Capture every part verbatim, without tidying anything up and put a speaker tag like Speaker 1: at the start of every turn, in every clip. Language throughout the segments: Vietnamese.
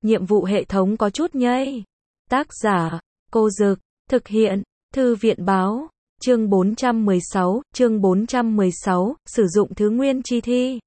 Speaker 1: nhiệm vụ hệ thống có chút nhây. Tác giả, Cô Dực, thực hiện, Thư viện Báo, chương bốn trăm mười sáu, chương bốn trăm mười sáu, sử dụng thứ nguyên chi thi.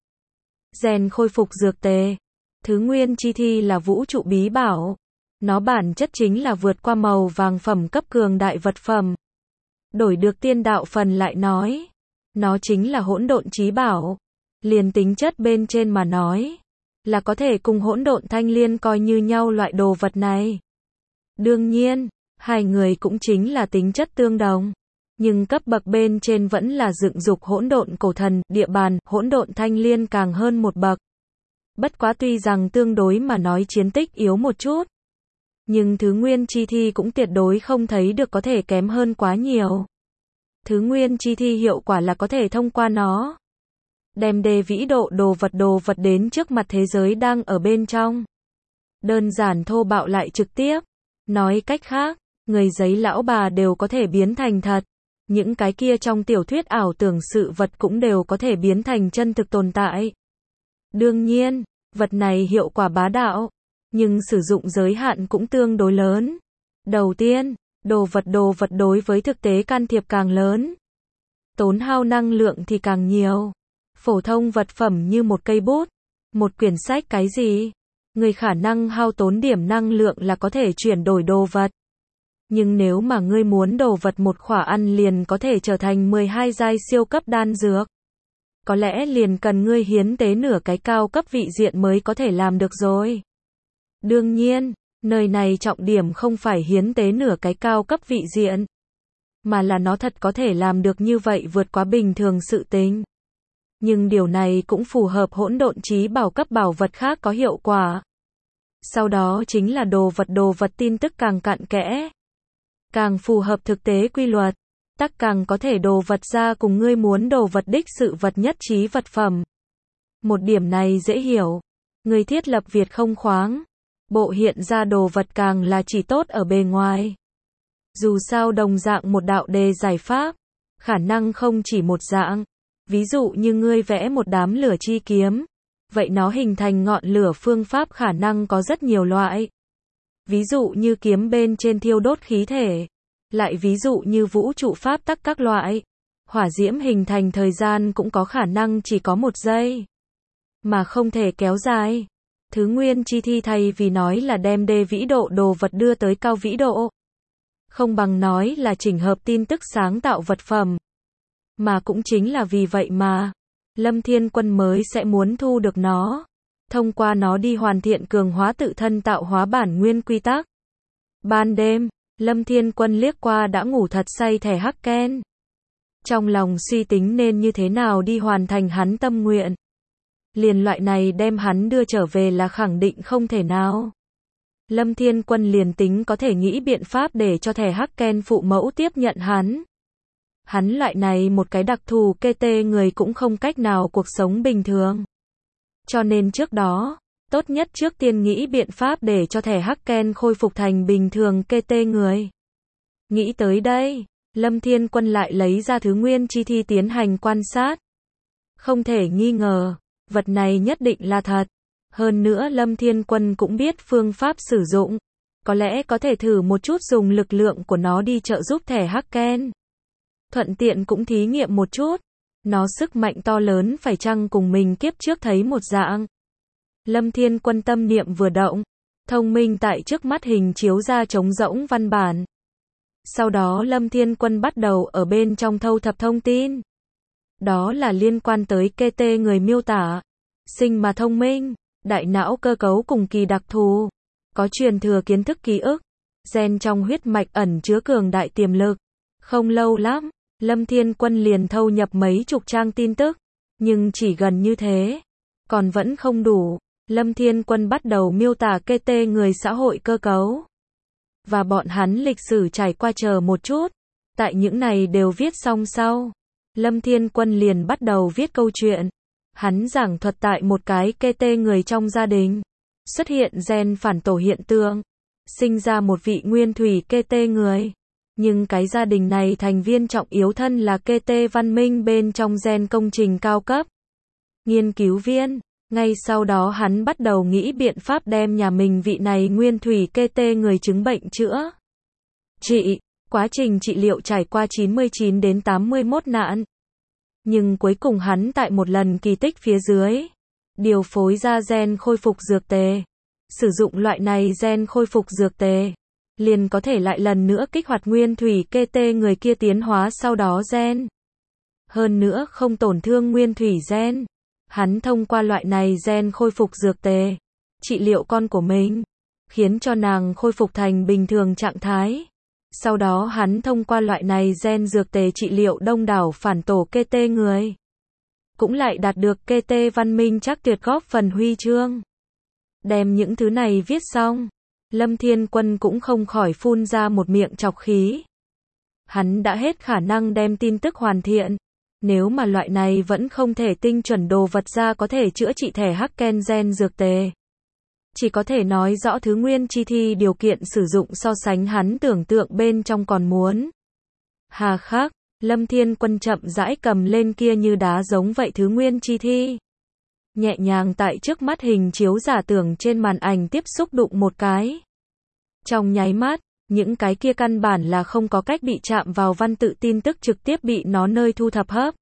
Speaker 1: Rèn khôi phục dược tề. Thứ nguyên chi thi là vũ trụ bí bảo. Nó bản chất chính là vượt qua màu vàng phẩm cấp cường đại vật phẩm. Đổi được tiên đạo phần lại nói. Nó chính là hỗn độn chí bảo. Liền tính chất bên trên mà nói. Là có thể cùng hỗn độn thanh liên coi như nhau loại đồ vật này. Đương nhiên, hai người cũng chính là tính chất tương đồng. Nhưng cấp bậc bên trên vẫn là dựng dục hỗn độn cổ thần, địa bàn, hỗn độn thanh liên càng hơn một bậc. Bất quá tuy rằng tương đối mà nói chiến tích yếu một chút. Nhưng thứ nguyên chi thi cũng tuyệt đối không thấy được có thể kém hơn quá nhiều. Thứ nguyên chi thi hiệu quả là có thể thông qua nó. Đem đề vĩ độ đồ vật đồ vật đến trước mặt thế giới đang ở bên trong. Đơn giản thô bạo lại trực tiếp. Nói cách khác, người giấy lão bà đều có thể biến thành thật. Những cái kia trong tiểu thuyết ảo tưởng sự vật cũng đều có thể biến thành chân thực tồn tại. Đương nhiên, vật này hiệu quả bá đạo, nhưng sử dụng giới hạn cũng tương đối lớn. Đầu tiên, đồ vật đồ vật đối với thực tế can thiệp càng lớn. Tốn hao năng lượng thì càng nhiều. Phổ thông vật phẩm như một cây bút, một quyển sách cái gì, người khả năng hao tốn điểm năng lượng là có thể chuyển đổi đồ vật. Nhưng nếu mà ngươi muốn đồ vật một khỏa ăn liền có thể trở thành mười hai giai siêu cấp đan dược. Có lẽ liền cần ngươi hiến tế nửa cái cao cấp vị diện mới có thể làm được rồi. Đương nhiên, nơi này trọng điểm không phải hiến tế nửa cái cao cấp vị diện. Mà là nó thật có thể làm được như vậy vượt quá bình thường sự tình. Nhưng điều này cũng phù hợp hỗn độn chí bảo cấp bảo vật khác có hiệu quả. Sau đó chính là đồ vật đồ vật tin tức càng cặn kẽ. Càng phù hợp thực tế quy luật, tắc càng có thể đồ vật ra cùng ngươi muốn đồ vật đích sự vật nhất trí vật phẩm. Một điểm này dễ hiểu. Ngươi thiết lập Việt không khoáng. Bộ hiện ra đồ vật càng là chỉ tốt ở bề ngoài. Dù sao đồng dạng một đạo đề giải pháp, khả năng không chỉ một dạng. Ví dụ như ngươi vẽ một đám lửa chi kiếm, vậy nó hình thành ngọn lửa phương pháp khả năng có rất nhiều loại. Ví dụ như kiếm bên trên thiêu đốt khí thể, lại ví dụ như vũ trụ pháp tắc các loại. Hỏa diễm hình thành thời gian cũng có khả năng chỉ có một giây, mà không thể kéo dài. Thứ nguyên chi thi thay vì nói là đem đê vĩ độ đồ vật đưa tới cao vĩ độ, không bằng nói là chỉnh hợp tin tức sáng tạo vật phẩm. Mà cũng chính là vì vậy mà Lâm Thiên Quân mới sẽ muốn thu được nó, thông qua nó đi hoàn thiện cường hóa tự thân tạo hóa bản nguyên quy tắc. Ban đêm, Lâm Thiên Quân liếc qua đã ngủ thật say thẻ hắc ken. Trong lòng suy tính nên như thế nào đi hoàn thành hắn tâm nguyện. Liền loại này đem hắn đưa trở về là khẳng định không thể nào. Lâm Thiên Quân liền tính có thể nghĩ biện pháp để cho thẻ hắc ken phụ mẫu tiếp nhận hắn. Hắn loại này một cái đặc thù kê tê người cũng không cách nào cuộc sống bình thường. Cho nên trước đó, tốt nhất trước tiên nghĩ biện pháp để cho thẻ hắc ken khôi phục thành bình thường kê tê người. Nghĩ tới đây, Lâm Thiên Quân lại lấy ra thứ nguyên chi thi tiến hành quan sát. Không thể nghi ngờ, vật này nhất định là thật. Hơn nữa Lâm Thiên Quân cũng biết phương pháp sử dụng. Có lẽ có thể thử một chút dùng lực lượng của nó đi trợ giúp thẻ hắc ken. Thuận tiện cũng thí nghiệm một chút. Nó sức mạnh to lớn phải chăng cùng mình kiếp trước thấy một dạng. Lâm Thiên Quân tâm niệm vừa động. Thông minh tại trước mắt hình chiếu ra trống rỗng văn bản. Sau đó Lâm Thiên Quân bắt đầu ở bên trong thâu thập thông tin. Đó là liên quan tới kê tê người miêu tả. Sinh mà thông minh, đại não cơ cấu cùng kỳ đặc thù. Có truyền thừa kiến thức ký ức. Gen trong huyết mạch ẩn chứa cường đại tiềm lực. Không lâu lắm, Lâm Thiên Quân liền thâu nhập mấy chục trang tin tức. Nhưng chỉ gần như thế, còn vẫn không đủ. Lâm Thiên Quân bắt đầu miêu tả kê tê người xã hội cơ cấu. Và bọn hắn lịch sử trải qua chờ một chút. Tại những này đều viết xong sau. Lâm Thiên Quân liền bắt đầu viết câu chuyện. Hắn giảng thuật tại một cái kê tê người trong gia đình. Xuất hiện gen phản tổ hiện tượng. Sinh ra một vị nguyên thủy kê tê người. Nhưng cái gia đình này thành viên trọng yếu thân là kê tê văn minh bên trong gen công trình cao cấp. Nghiên cứu viên, Ngay sau đó hắn bắt đầu nghĩ biện pháp đem nhà mình vị này nguyên thủy kê tê người chứng bệnh chữa trị. Quá trình trị liệu trải qua chín mươi chín đến tám mươi mốt nạn. Nhưng cuối cùng hắn tại một lần kỳ tích phía dưới, điều phối ra gen khôi phục dược tề. Sử dụng loại này gen khôi phục dược tề, liền có thể lại lần nữa kích hoạt nguyên thủy kê tê người kia tiến hóa sau đó gen. Hơn nữa không tổn thương nguyên thủy gen. Hắn thông qua loại này gen khôi phục dược tề, trị liệu con của mình, khiến cho nàng khôi phục thành bình thường trạng thái. Sau đó hắn thông qua loại này gen dược tề trị liệu đông đảo phản tổ kê tê người. Cũng lại đạt được kê tê văn minh chắc tuyệt góp phần huy chương. Đem những thứ này viết xong, Lâm Thiên Quân cũng không khỏi phun ra một miệng trọc khí. Hắn đã hết khả năng đem tin tức hoàn thiện. Nếu mà loại này vẫn không thể tinh chuẩn đồ vật ra có thể chữa trị thẻ Hacken gen dược tề. Chỉ có thể nói rõ thứ nguyên chi thi điều kiện sử dụng so sánh hắn tưởng tượng bên trong còn muốn. Hà khắc, Lâm Thiên Quân chậm rãi cầm lên kia như đá giống vậy thứ nguyên chi thi. Nhẹ nhàng tại trước mắt hình chiếu giả tưởng trên màn ảnh tiếp xúc đụng một cái. Trong nháy mắt, những cái kia căn bản là không có cách bị chạm vào văn tự tin tức trực tiếp bị nó nơi thu thập hấp.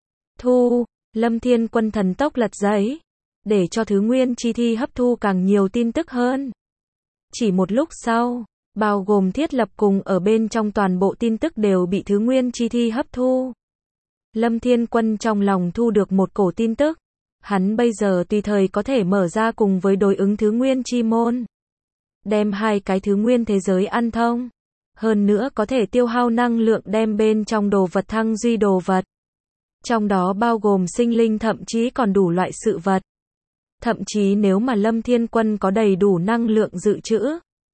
Speaker 1: Thu, Lâm Thiên Quân thần tốc lật giấy, để cho thứ nguyên chi thi hấp thu càng nhiều tin tức hơn. Chỉ một lúc sau, bao gồm thiết lập cùng ở bên trong toàn bộ tin tức đều bị thứ nguyên chi thi hấp thu. Lâm Thiên Quân trong lòng thu được một cổ tin tức. Hắn bây giờ tùy thời có thể mở ra cùng với đối ứng thứ nguyên chi môn. Đem hai cái thứ nguyên thế giới ăn thông. Hơn nữa có thể tiêu hao năng lượng đem bên trong đồ vật thăng duy đồ vật. Trong đó bao gồm sinh linh thậm chí còn đủ loại sự vật. Thậm chí nếu mà Lâm Thiên Quân có đầy đủ năng lượng dự trữ,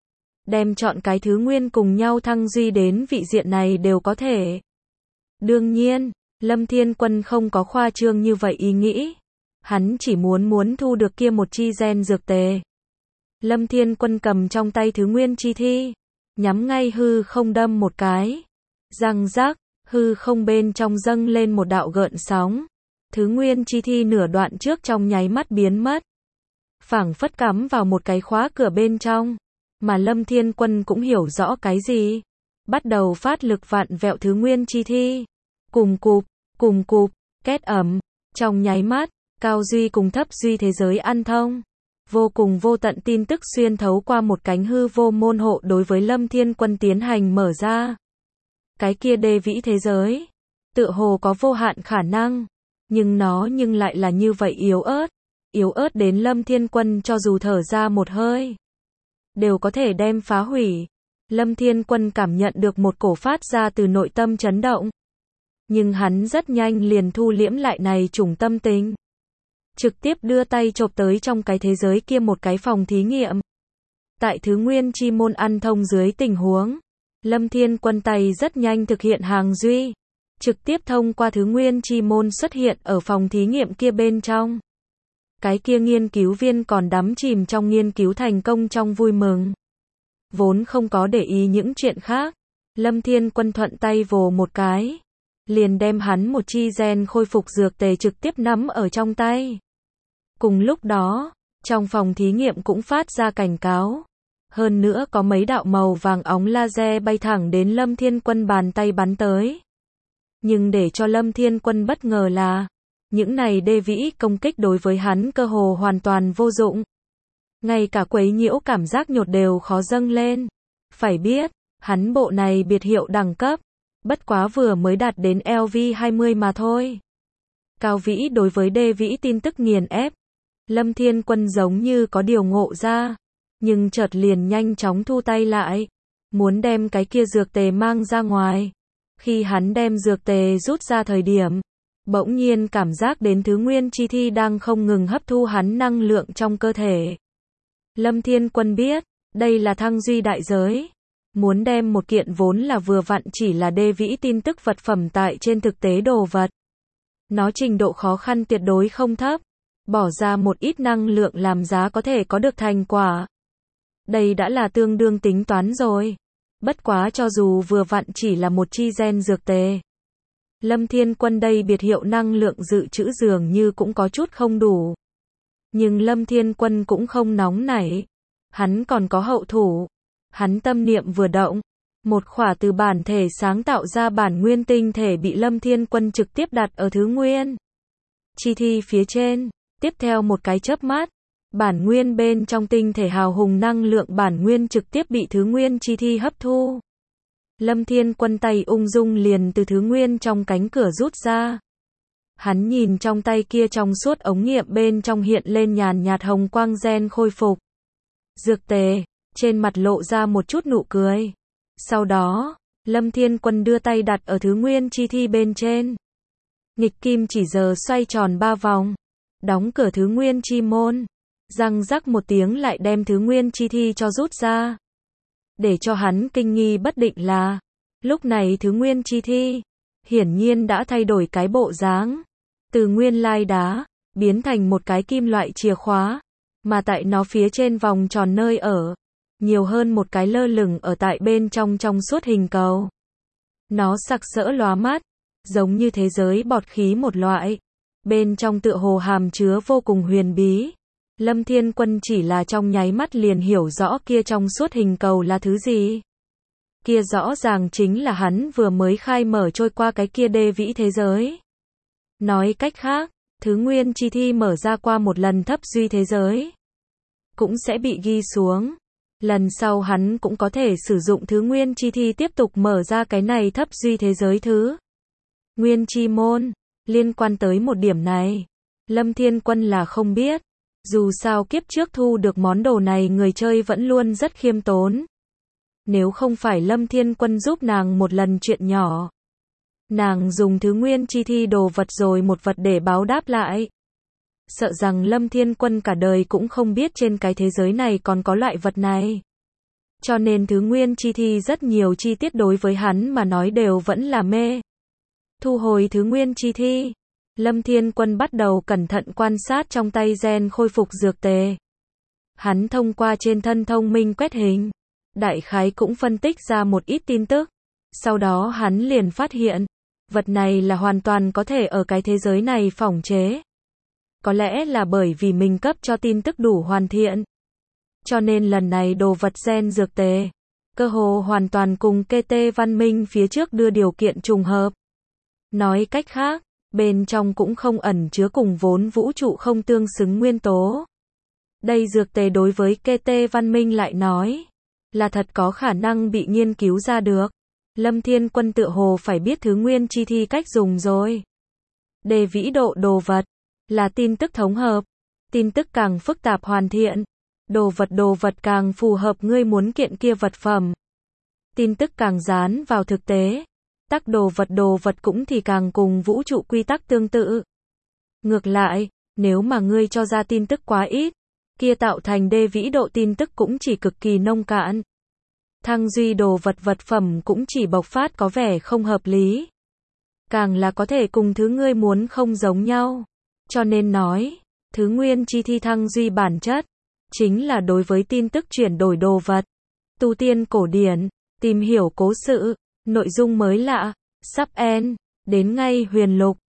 Speaker 1: đem chọn cái thứ nguyên cùng nhau thăng duy đến vị diện này đều có thể. Đương nhiên, Lâm Thiên Quân không có khoa trương như vậy ý nghĩ. Hắn chỉ muốn muốn thu được kia một chi gen dược tề. Lâm Thiên Quân cầm trong tay thứ nguyên chi thi, nhắm ngay hư không đâm một cái. Răng rắc, hư không bên trong dâng lên một đạo gợn sóng. Thứ nguyên chi thi nửa đoạn trước trong nháy mắt biến mất. Phảng phất cắm vào một cái khóa cửa bên trong. Mà Lâm Thiên Quân cũng hiểu rõ cái gì. Bắt đầu phát lực vạn vẹo thứ nguyên chi thi. Cùng cụp, cùng cụp, két ẩm. Trong nháy mắt, cao duy cùng thấp duy thế giới ăn thông. Vô cùng vô tận tin tức xuyên thấu qua một cánh hư vô môn hộ đối với Lâm Thiên Quân tiến hành mở ra. Cái kia đê vĩ thế giới, tựa hồ có vô hạn khả năng, nhưng nó nhưng lại là như vậy yếu ớt, yếu ớt đến Lâm Thiên Quân cho dù thở ra một hơi, đều có thể đem phá hủy. Lâm Thiên Quân cảm nhận được một cổ phát ra từ nội tâm chấn động, nhưng hắn rất nhanh liền thu liễm lại này chủng tâm tình. Trực tiếp đưa tay chộp tới trong cái thế giới kia một cái phòng thí nghiệm. Tại thứ nguyên chi môn ăn thông dưới tình huống, Lâm Thiên Quân tay rất nhanh thực hiện hàng duy. Trực tiếp thông qua thứ nguyên chi môn xuất hiện ở phòng thí nghiệm kia bên trong. Cái kia nghiên cứu viên còn đắm chìm trong nghiên cứu thành công trong vui mừng. Vốn không có để ý những chuyện khác. Lâm Thiên Quân thuận tay vồ một cái. Liền đem hắn một chi gen khôi phục dược tề trực tiếp nắm ở trong tay. Cùng lúc đó, trong phòng thí nghiệm cũng phát ra cảnh cáo. Hơn nữa có mấy đạo màu vàng óng laser bay thẳng đến Lâm Thiên Quân bàn tay bắn tới. Nhưng để cho Lâm Thiên Quân bất ngờ là, những này đê vĩ công kích đối với hắn cơ hồ hoàn toàn vô dụng. Ngay cả quấy nhiễu cảm giác nhột đều khó dâng lên. Phải biết, hắn bộ này biệt hiệu đẳng cấp, bất quá vừa mới đạt đến L V hai mươi mà thôi. Cao vĩ đối với đê vĩ tin tức nghiền ép. Lâm Thiên Quân giống như có điều ngộ ra, nhưng chợt liền nhanh chóng thu tay lại, muốn đem cái kia dược tề mang ra ngoài. Khi hắn đem dược tề rút ra thời điểm, bỗng nhiên cảm giác đến thứ nguyên chi thi đang không ngừng hấp thu hắn năng lượng trong cơ thể. Lâm Thiên Quân biết, đây là thăng duy đại giới. Muốn đem một kiện vốn là vừa vặn chỉ là đê vĩ tin tức vật phẩm tại trên thực tế đồ vật. Nó trình độ khó khăn tuyệt đối không thấp. Bỏ ra một ít năng lượng làm giá có thể có được thành quả. Đây đã là tương đương tính toán rồi. Bất quá cho dù vừa vặn chỉ là một chi gen dược tề. Lâm Thiên Quân đây biệt hiệu năng lượng dự trữ dường như cũng có chút không đủ. Nhưng Lâm Thiên Quân cũng không nóng nảy. Hắn còn có hậu thủ. Hắn tâm niệm vừa động. Một khỏa từ bản thể sáng tạo ra bản nguyên tinh thể bị Lâm Thiên Quân trực tiếp đặt ở thứ nguyên chi thi phía trên. Tiếp theo một cái chớp mắt, bản nguyên bên trong tinh thể hào hùng năng lượng bản nguyên trực tiếp bị thứ nguyên chi thi hấp thu. Lâm Thiên Quân tay ung dung liền từ thứ nguyên trong cánh cửa rút ra. Hắn nhìn trong tay kia trong suốt ống nghiệm bên trong hiện lên nhàn nhạt hồng quang gen khôi phục. Dược tề, trên mặt lộ ra một chút nụ cười. Sau đó, Lâm Thiên Quân đưa tay đặt ở thứ nguyên chi thi bên trên. Nghịch kim chỉ giờ xoay tròn ba vòng. Đóng cửa thứ nguyên chi môn. Răng rắc một tiếng lại đem thứ nguyên chi thi cho rút ra. Để cho hắn kinh nghi bất định là, lúc này thứ nguyên chi thi, hiển nhiên đã thay đổi cái bộ dáng. Từ nguyên lai đá, biến thành một cái kim loại chìa khóa. Mà tại nó phía trên vòng tròn nơi ở, nhiều hơn một cái lơ lửng ở tại bên trong trong suốt hình cầu. Nó sặc sỡ lóa mắt, giống như thế giới bọt khí một loại. Bên trong tựa hồ hàm chứa vô cùng huyền bí. Lâm Thiên Quân chỉ là trong nháy mắt liền hiểu rõ kia trong suốt hình cầu là thứ gì. Kia rõ ràng chính là hắn vừa mới khai mở trôi qua cái kia đê vĩ thế giới. Nói cách khác, thứ nguyên chi thi mở ra qua một lần thấp duy thế giới, cũng sẽ bị ghi xuống. Lần sau hắn cũng có thể sử dụng thứ nguyên chi thi tiếp tục mở ra cái này thấp duy thế giới thứ nguyên chi môn. Liên quan tới một điểm này, Lâm Thiên Quân là không biết. Dù sao kiếp trước thu được món đồ này người chơi vẫn luôn rất khiêm tốn. Nếu không phải Lâm Thiên Quân giúp nàng một lần chuyện nhỏ, nàng dùng thứ nguyên chi thi đồ vật rồi một vật để báo đáp lại, sợ rằng Lâm Thiên Quân cả đời cũng không biết trên cái thế giới này còn có loại vật này. Cho nên thứ nguyên chi thi rất nhiều chi tiết đối với hắn mà nói đều vẫn là mê. Thu hồi thứ nguyên chi thi, Lâm Thiên Quân bắt đầu cẩn thận quan sát trong tay gen khôi phục dược tề. Hắn thông qua trên thân thông minh quét hình, đại khái cũng phân tích ra một ít tin tức. Sau đó hắn liền phát hiện, vật này là hoàn toàn có thể ở cái thế giới này phỏng chế. Có lẽ là bởi vì mình cấp cho tin tức đủ hoàn thiện. Cho nên lần này đồ vật gen dược tề, cơ hồ hoàn toàn cùng ca tê văn minh phía trước đưa điều kiện trùng hợp. Nói cách khác, bên trong cũng không ẩn chứa cùng vốn vũ trụ không tương xứng nguyên tố. Đây dược tề đối với ca tê văn minh lại nói, là thật có khả năng bị nghiên cứu ra được. Lâm Thiên Quân tựa hồ phải biết thứ nguyên chi thi cách dùng rồi. Đề vĩ độ đồ vật, là tin tức thống hợp. Tin tức càng phức tạp hoàn thiện, đồ vật đồ vật càng phù hợp ngươi muốn kiện kia vật phẩm. Tin tức càng dán vào thực tế, tắc đồ vật đồ vật cũng thì càng cùng vũ trụ quy tắc tương tự. Ngược lại, nếu mà ngươi cho ra tin tức quá ít, kia tạo thành đê vĩ độ tin tức cũng chỉ cực kỳ nông cạn. Thăng duy đồ vật vật phẩm cũng chỉ bộc phát có vẻ không hợp lý. Càng là có thể cùng thứ ngươi muốn không giống nhau. Cho nên nói, thứ nguyên chi thi thăng duy bản chất, chính là đối với tin tức chuyển đổi đồ vật. Tu tiên cổ điển, tìm hiểu cố sự, nội dung mới lạ, sắp end, đến ngay huyền lục.